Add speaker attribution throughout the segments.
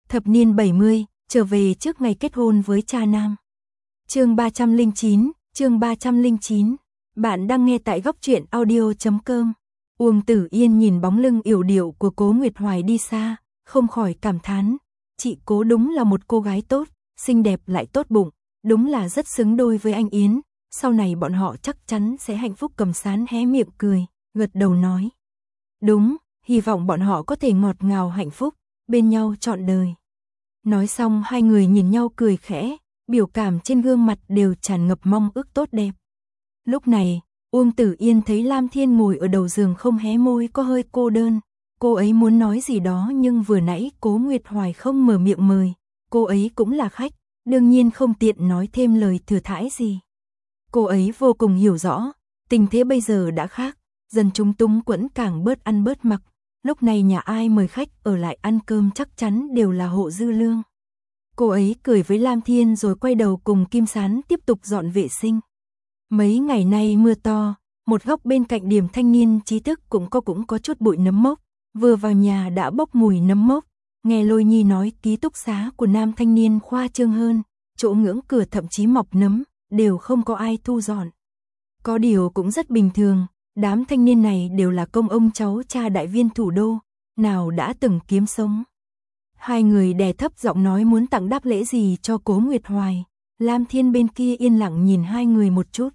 Speaker 1: Thập niên 70, trở về trước ngày kết hôn với cha nam. Chương 309. Bạn đang nghe tại góc truyện audio.com. Uông Tử Yên nhìn bóng lưng yểu điệu của Cố Nguyệt Hoài đi xa, không khỏi cảm thán, chị Cố đúng là một cô gái tốt, xinh đẹp lại tốt bụng, đúng là rất xứng đôi với anh Yến, sau này bọn họ chắc chắn sẽ hạnh phúc. Cầm Sán hé miệng cười, gật đầu nói. Đúng, hy vọng bọn họ có thể ngọt ngào hạnh phúc, bên nhau trọn đời. Nói xong hai người nhìn nhau cười khẽ, biểu cảm trên gương mặt đều tràn ngập mong ước tốt đẹp. Lúc này, Uông Tử Yên thấy Lam Thiên ngồi ở đầu giường không hé môi, có hơi cô đơn. Cô ấy muốn nói gì đó nhưng vừa nãy Cố Nguyệt Hoài không mở miệng mời. Cô ấy cũng là khách, đương nhiên không tiện nói thêm lời thừa thãi gì. Cô ấy vô cùng hiểu rõ, tình thế bây giờ đã khác, dân chúng túng quẫn càng bớt ăn bớt mặc. Lúc này nhà ai mời khách ở lại ăn cơm chắc chắn đều là hộ dư lương. Cô ấy cười với Lam Thiên rồi quay đầu cùng Kim Sán tiếp tục dọn vệ sinh. Mấy ngày nay mưa to, một góc bên cạnh điểm thanh niên trí thức cũng có chút bụi nấm mốc, vừa vào nhà đã bốc mùi nấm mốc. Nghe Lôi Nhi nói ký túc xá của nam thanh niên khoa trương hơn, chỗ ngưỡng cửa thậm chí mọc nấm, đều không có ai thu dọn. Có điều cũng rất bình thường, đám thanh niên này đều là công ông cháu cha đại viên thủ đô, nào đã từng kiếm sống. Hai người đè thấp giọng nói muốn tặng đáp lễ gì cho Cố Nguyệt Hoài. Lam Thiên bên kia yên lặng nhìn hai người một chút.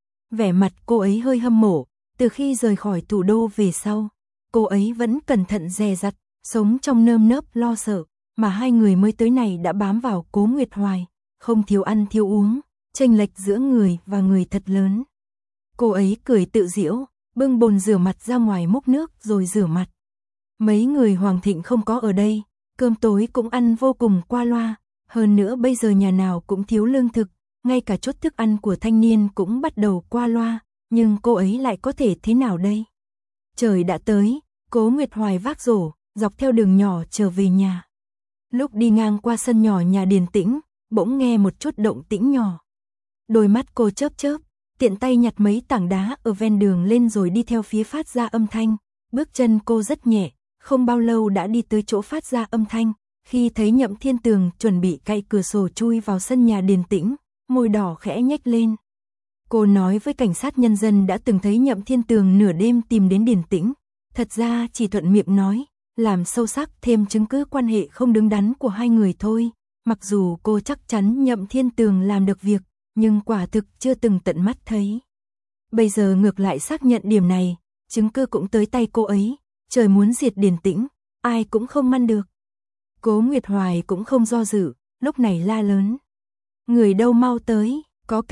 Speaker 1: Vẻ mặt cô ấy hơi hâm mộ, từ khi rời khỏi thủ đô về sau, cô ấy vẫn cẩn thận dè dặt, sống trong nơm nớp lo sợ, mà hai người mới tới này đã bám vào Cố Nguyệt Hoài, không thiếu ăn thiếu uống, chênh lệch giữa người và người thật lớn. Cô ấy cười tự giễu, bưng bồn rửa mặt ra ngoài múc nước rồi rửa mặt. Mấy người Hoàng Thịnh không có ở đây, cơm tối cũng ăn vô cùng qua loa, hơn nữa bây giờ nhà nào cũng thiếu lương thực, ngay cả chút thức ăn của thanh niên cũng bắt đầu qua loa, nhưng cô ấy lại có thể thế nào đây? Trời đã tới, Cố Nguyệt Hoài vác rổ, dọc theo đường nhỏ trở về nhà. Lúc đi ngang qua sân nhỏ nhà Điền Tĩnh, bỗng nghe một chút động tĩnh nhỏ. Đôi mắt cô chớp chớp, tiện tay nhặt mấy tảng đá ở ven đường lên rồi đi theo phía phát ra âm thanh. Bước chân cô rất nhẹ, không bao lâu đã đi tới chỗ phát ra âm thanh. Khi thấy Nhậm Thiên Tường chuẩn bị cậy cửa sổ chui vào sân nhà Điền Tĩnh, môi đỏ khẽ nhếch lên. Cô nói với cảnh sát nhân dân đã từng thấy Nhậm Thiên Tường nửa đêm tìm đến Điền Tĩnh. Thật ra chỉ thuận miệng nói, làm sâu sắc thêm chứng cứ quan hệ không đứng đắn của hai người thôi. Mặc dù cô chắc chắn Nhậm Thiên Tường làm được việc, nhưng quả thực chưa từng tận mắt thấy. Bây giờ ngược lại xác nhận điểm này, chứng cứ cũng tới tay cô ấy, trời muốn diệt Điền Tĩnh, ai cũng không ngăn được. Cố Nguyệt Hoài cũng không do dự, lúc này la lớn. Người đâu mau tới,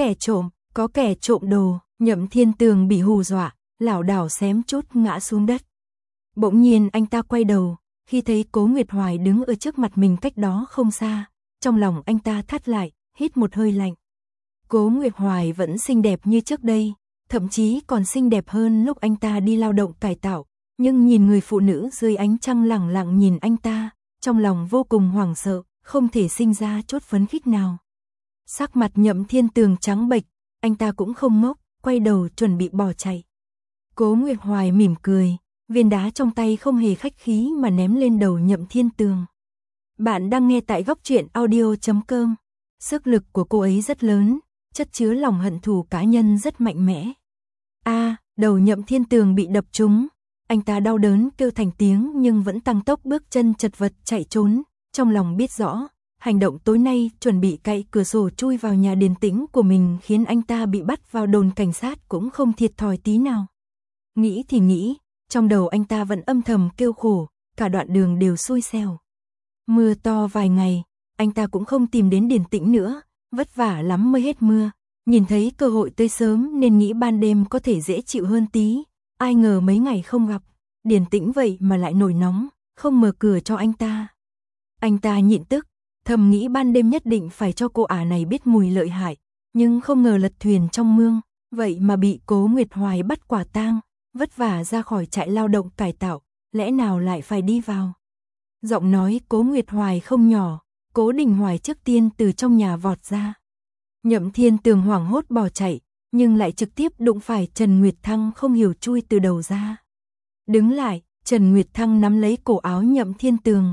Speaker 1: có kẻ trộm đồ. Nhậm Thiên Tường bị hù dọa, lảo đảo xém chút ngã xuống đất. Bỗng nhiên anh ta quay đầu, khi thấy Cố Nguyệt Hoài đứng ở trước mặt mình cách đó không xa, trong lòng anh ta thắt lại, hít một hơi lạnh. Cố Nguyệt Hoài vẫn xinh đẹp như trước đây, thậm chí còn xinh đẹp hơn lúc anh ta đi lao động cải tạo, nhưng nhìn người phụ nữ dưới ánh trăng lẳng lặng nhìn anh ta, trong lòng vô cùng hoảng sợ, không thể sinh ra chút phấn khích nào. Sắc mặt Nhậm Thiên Tường trắng bệch, anh ta cũng không ngốc, quay đầu chuẩn bị bỏ chạy. Cố Nguyệt Hoài mỉm cười, viên đá trong tay không hề khách khí mà ném lên đầu Nhậm Thiên Tường. Bạn đang nghe tại góc truyện audio.com. Sức lực của cô ấy rất lớn, chất chứa lòng hận thù cá nhân rất mạnh mẽ. Đầu Nhậm Thiên Tường bị đập trúng, anh ta đau đớn kêu thành tiếng nhưng vẫn tăng tốc bước chân chật vật chạy trốn, trong lòng biết rõ, hành động tối nay chuẩn bị cậy cửa sổ chui vào nhà Điền Tĩnh của mình khiến anh ta bị bắt vào đồn cảnh sát cũng không thiệt thòi tí nào. Nghĩ thì nghĩ, trong đầu anh ta vẫn âm thầm kêu khổ, cả đoạn đường đều xui xẻo. Mưa to vài ngày, anh ta cũng không tìm đến Điền Tĩnh nữa, vất vả lắm mới hết mưa. Nhìn thấy cơ hội tới sớm nên nghĩ ban đêm có thể dễ chịu hơn tí. Ai ngờ mấy ngày không gặp, Điền Tĩnh vậy mà lại nổi nóng, không mở cửa cho anh ta. Anh ta nhịn tức, thầm nghĩ ban đêm nhất định phải cho cô ả này biết mùi lợi hại, nhưng không ngờ lật thuyền trong mương, vậy mà bị Cố Nguyệt Hoài bắt quả tang, vất vả ra khỏi trại lao động cải tạo, lẽ nào lại phải đi vào. Giọng nói Cố Nguyệt Hoài không nhỏ, Cố Đình Hoài trước tiên từ trong nhà vọt ra. Nhậm Thiên Tường hoảng hốt bỏ chạy, nhưng lại trực tiếp đụng phải Trần Nguyệt Thăng không hiểu chui từ đầu ra. Đứng lại, Trần Nguyệt Thăng nắm lấy cổ áo Nhậm Thiên Tường,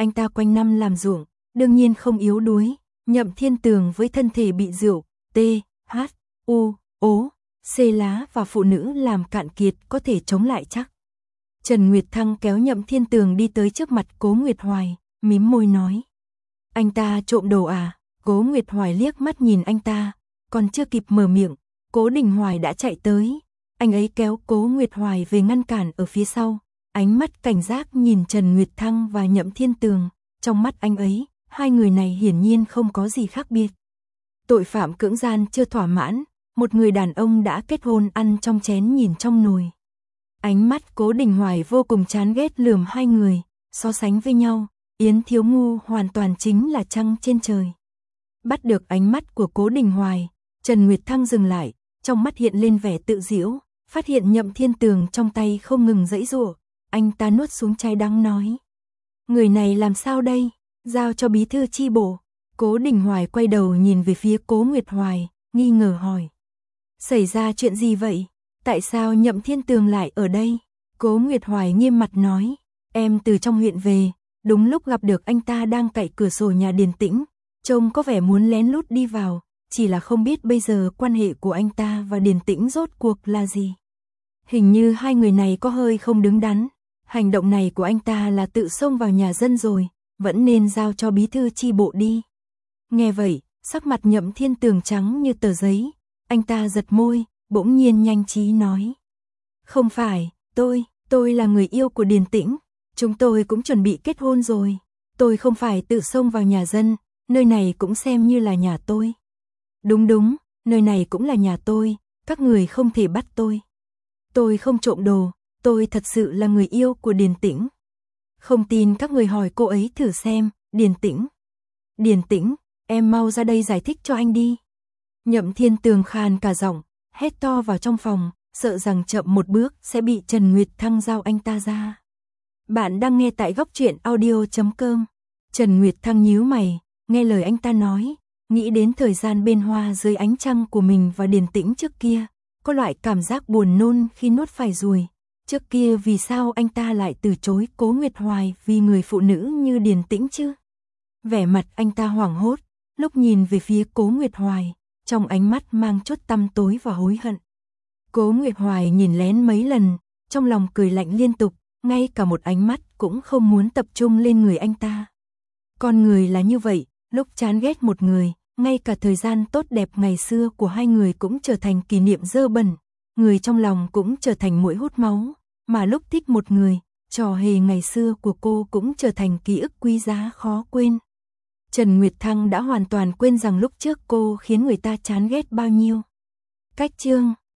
Speaker 1: anh ta quanh năm làm ruộng, đương nhiên không yếu đuối. Nhậm Thiên Tường với thân thể bị rượu, T, H, U, O, C lá và phụ nữ làm cạn kiệt có thể chống lại chắc. Trần Nguyệt Thăng kéo Nhậm Thiên Tường đi tới trước mặt Cố Nguyệt Hoài, mím môi nói. Anh ta trộm đồ à? Cố Nguyệt Hoài liếc mắt nhìn anh ta, còn chưa kịp mở miệng, Cố Đình Hoài đã chạy tới. Anh ấy kéo Cố Nguyệt Hoài về ngăn cản ở phía sau, ánh mắt cảnh giác nhìn Trần Nguyệt Thăng và Nhậm Thiên Tường. Trong mắt anh ấy, hai người này hiển nhiên không có gì khác biệt. Tội phạm cưỡng gian chưa thỏa mãn, một người đàn ông đã kết hôn ăn trong chén nhìn trong nồi. Ánh mắt Cố Đình Hoài vô cùng chán ghét lườm hai người, so sánh với nhau, Yến Thiếu Ngu hoàn toàn chính là trăng trên trời. Bắt được ánh mắt của Cố Đình Hoài, Trần Nguyệt Thăng dừng lại, trong mắt hiện lên vẻ tự giễu, phát hiện Nhậm Thiên Tường trong tay không ngừng giãy giụa, anh ta nuốt xuống chai đắng nói. Người này làm sao đây? Giao cho bí thư chi bộ. Cố Đình Hoài quay đầu nhìn về phía Cố Nguyệt Hoài, nghi ngờ hỏi. Xảy ra chuyện gì vậy? Tại sao Nhậm Thiên Tường lại ở đây? Cố Nguyệt Hoài nghiêm mặt nói. Em từ trong huyện về, đúng lúc gặp được anh ta đang cậy cửa sổ nhà Điền Tĩnh, trông có vẻ muốn lén lút đi vào, chỉ là không biết bây giờ quan hệ của anh ta và Điền Tĩnh rốt cuộc là gì. Hình như hai người này có hơi không đứng đắn, hành động này của anh ta là tự xông vào nhà dân rồi, vẫn nên giao cho bí thư chi bộ đi. Nghe vậy, sắc mặt Nhậm Thiên Tường trắng như tờ giấy, anh ta giật môi, bỗng nhiên nhanh trí nói. Không phải, tôi là người yêu của Điền Tĩnh, chúng tôi cũng chuẩn bị kết hôn rồi, tôi không phải tự xông vào nhà dân, nơi này cũng xem như là nhà tôi. Đúng, nơi này cũng là nhà tôi, các người không thể bắt tôi. Tôi không trộm đồ, tôi thật sự là người yêu của Điền Tĩnh. Không tin các người hỏi cô ấy thử xem, Điền Tĩnh, em mau ra đây giải thích cho anh đi. Nhậm Thiên Tường khàn cả giọng, hét to vào trong phòng, sợ rằng chậm một bước sẽ bị Trần Nguyệt Thăng giao anh ta ra. Bạn đang nghe tại góc truyện audio.com. Trần Nguyệt Thăng nhíu mày, nghe lời anh ta nói, nghĩ đến thời gian bên hoa dưới ánh trăng của mình và Điền Tĩnh trước kia, có loại cảm giác buồn nôn khi nuốt phải ruồi. Trước kia vì sao anh ta lại từ chối Cố Nguyệt Hoài vì người phụ nữ như Điền Tĩnh chứ? Vẻ mặt anh ta hoảng hốt, lúc nhìn về phía Cố Nguyệt Hoài, trong ánh mắt mang chút tăm tối và hối hận. Cố Nguyệt Hoài nhìn lén mấy lần, trong lòng cười lạnh liên tục, ngay cả một ánh mắt cũng không muốn tập trung lên người anh ta. Con người là như vậy, lúc chán ghét một người, ngay cả thời gian tốt đẹp ngày xưa của hai người cũng trở thành kỷ niệm dơ bẩn, người trong lòng cũng trở thành muỗi hút máu, mà lúc thích một người, trò hề ngày xưa của cô cũng trở thành ký ức quý giá khó quên. Trần Nguyệt Thăng đã hoàn toàn quên rằng lúc trước cô khiến người ta chán ghét bao nhiêu. Cách chương